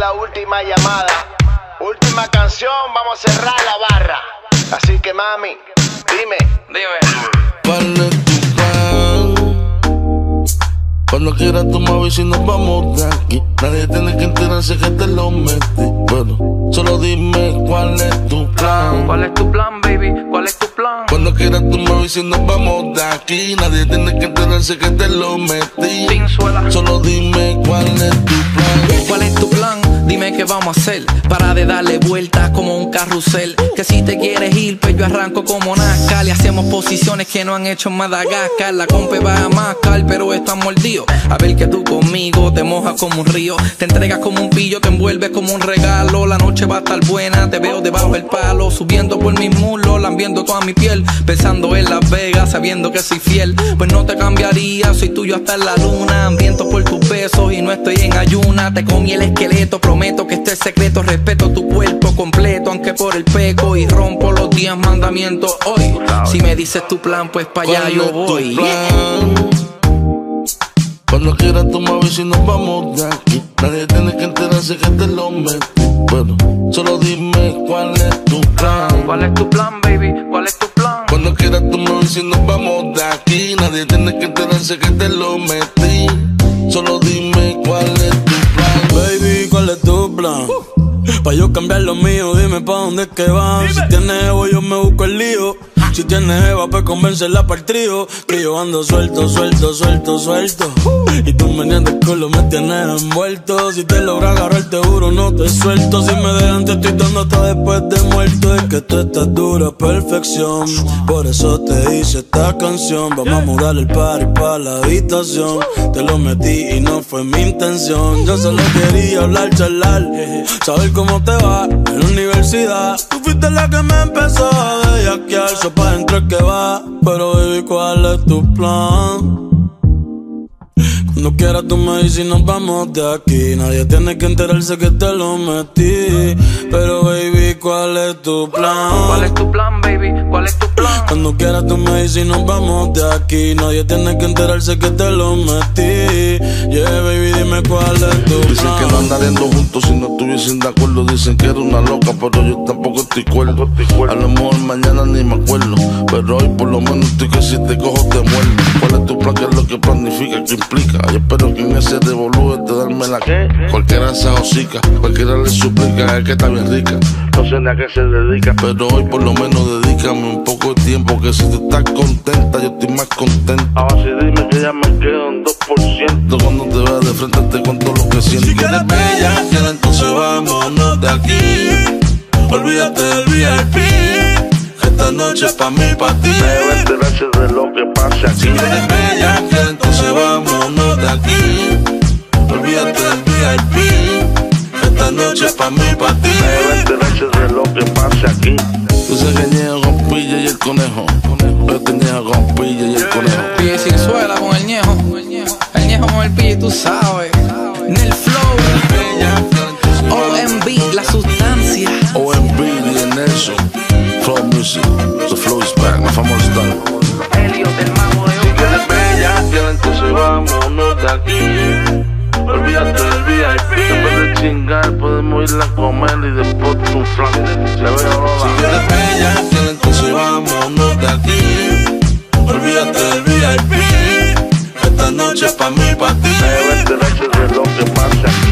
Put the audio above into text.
la última llamada. Última canción, vamos a cerrar la barra. Así que mami, dime. ¿Cuál es tu plan? Cuando quieras tú me avisas y nos vamos de aquí. Nadie tiene que enterarse que te lo metí. Bueno, solo dime cuál es tu plan. ¿Cuál es tu plan, baby? ¿Cuál es tu plan? Cuando quieras tú me avisas y nos vamos de aquí. Nadie tiene que enterarse que te lo metí. Pinzuela. Solo dime cuál es tu plan. ¿Cuál es tu plan? Dime qué vamos a hacer. Para de darle vueltas como un carrusel. Que si te quieres ir, pues yo arranco como NASCAR. Y hacemos posiciones que no han hecho en Madagascar. La compa va a mascar, pero está mordido. A ver que tú conmigo te mojas como un río. Te entregas como un pillo, te envuelves como un regalo. La noche va a estar buena, te veo debajo del palo. Subiendo por mis muslos, lambiendo toda mi piel. Pensando en Las Vegas, sabiendo que soy fiel. Pues no te cambiaría, soy tuyo hasta en la luna. Hambriento por tus besos y no estoy en ayuna. Te comí el esqueleto, prometo que este es secreto. Respeto tu cuerpo completo, aunque por el peco. Y rompo los 10 mandamientos hoy. Si me dices tu plan, pues para allá yo voy. Cuando quieras tú me avisas y nos vamos de aquí. Nadie tiene que enterarse que te lo metí. Bueno, solo dime cuál es tu plan. ¿Cuál es tu plan, baby? ¿Cuál es tu plan? Cuando quieras tú me avisas y nos vamos de aquí. Nadie tiene que enterarse que te lo metí. Solo dime cuál es tu plan. Baby, ¿cuál es tu plan? Pa' yo cambiar lo mío, dime pa' dónde es que van. Si tienes Evo, yo me busco el lío. Si tienes Eva, pues convencerla para el trío. Que yo ando suelto, suelto, suelto, suelto. Y tú meneando el culo me tienes envuelto. Si te logro agarrar, te juro, no te suelto. Si me dejan, te estoy dando hasta después de muerto. Es que tú estás dura, perfección. Por eso te hice esta canción. Vamos a mudar el party pa' la habitación. Te lo metí y no fue mi intención. Yo solo quería hablar, charlar, saber cómo te va en la universidad. Tú fuiste la que me empezó a bellaquear. Pa' dentro es que va, pero baby, ¿cuál es tu plan? Cuando quieras tú me dices y nos vamos de aquí. Nadie tiene que enterarse que te lo metí. Pero baby, ¿cuál es tu plan? ¿Cuál es tu plan, baby? ¿Cuál es tu plan? Cuando quieras tú me dices y nos vamos de aquí. Nadie tiene que enterarse que te lo metí. Yeah, baby, dime cuál es tu plan. Dicen que no andaríamos juntos si no estuviesen de acuerdo. Dicen que era una loca, pero yo tampoco estoy cuerdo. A lo mejor mañana ni me acuerdo, pero hoy por lo menos estoy que si te cojo te muerdo. ¿Cuál es tu plan? ¿Qué es lo que planifica? ¿Qué implica? Yo espero que en ese revolú de darme la que cualquiera se hocica, cualquiera le suplica, es que está bien rica. No sé ni a qué se dedica, pero hoy por lo menos dedícame un poco de tiempo. Que si tú estás contenta, yo estoy más contento. Ahora sí dime que ya me quedo en 2%. Cuando te veas de frente te cuento lo que siento. Si quieres bella, que entonces vámonos de aquí. Olvídate del VIP. Esta noche es pa' mí, pa' ti. Debe enterarse de lo que pasa aquí. Si quieres bella, que entonces vámonos de aquí. Olvídate del VIP. Esta noche es pa' mí, pa' ti. Debe enterarse de lo que pasa aquí. Tú sabes que Ñejo con Pilla y el conejo. Yo tenía con Pilla y el conejo. Pille sin suela con el Ñejo. El Ñejo con el Pille, tú sabes. En el flow. OMB, la sustancia. OMB y Nelson. Flow Music. The flow is back. My famous style. Helio del mago de Si quieres bella, que entonces vámonos de aquí. Olvídate del VIP. En vez de chingar, podemos ir a comer y después un flan. Se ve ahora. Si quieres bella, que entonces vámonos de aquí. Olvídate del VIP. Esta noche es pa' mí, pa' ti. Debe enterarse de lo que pasa aquí.